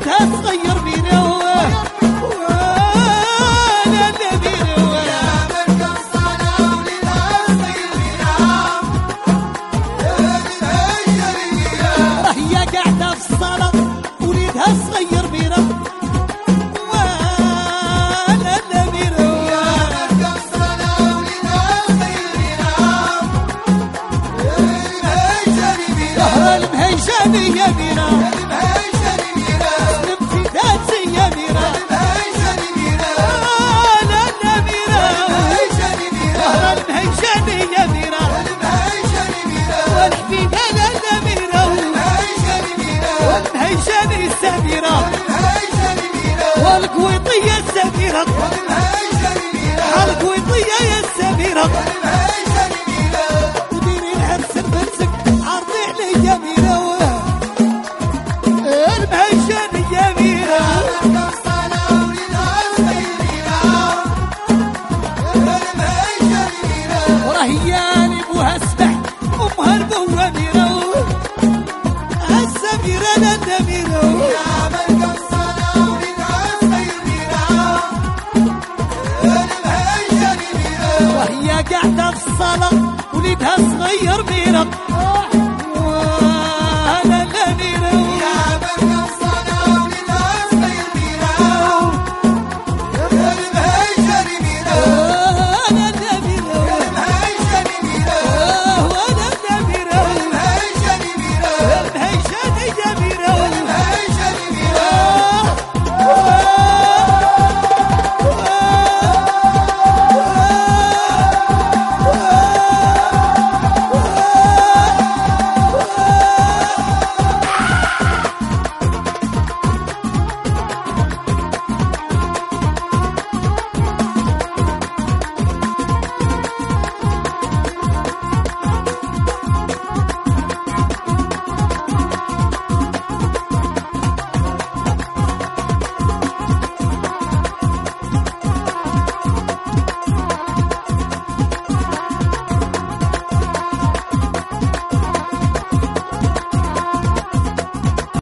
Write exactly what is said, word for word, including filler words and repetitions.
وليدها صغير ميرا وانا الاميرة يا ملك الصلاة وليدها صغير ميرا هي قاعدة في الصلاة وليدها صغير ميرا وانا الاميرة يا ملك الصلاة وليدها صغير ميرا المهيجاني ميرا المهيجاني يا ميرا المهيجاني ميرا الامتداد يا ميرا المهيجاني ميرا انا الاميرة المهيجاني ميرا المهيجاني يا ميرا المهيجاني ميرا والحبيبة الاميرة المهيجاني ميرا والمهيجاني السميرة المهيجاني ميرا والقويطية السميرة المهيجاني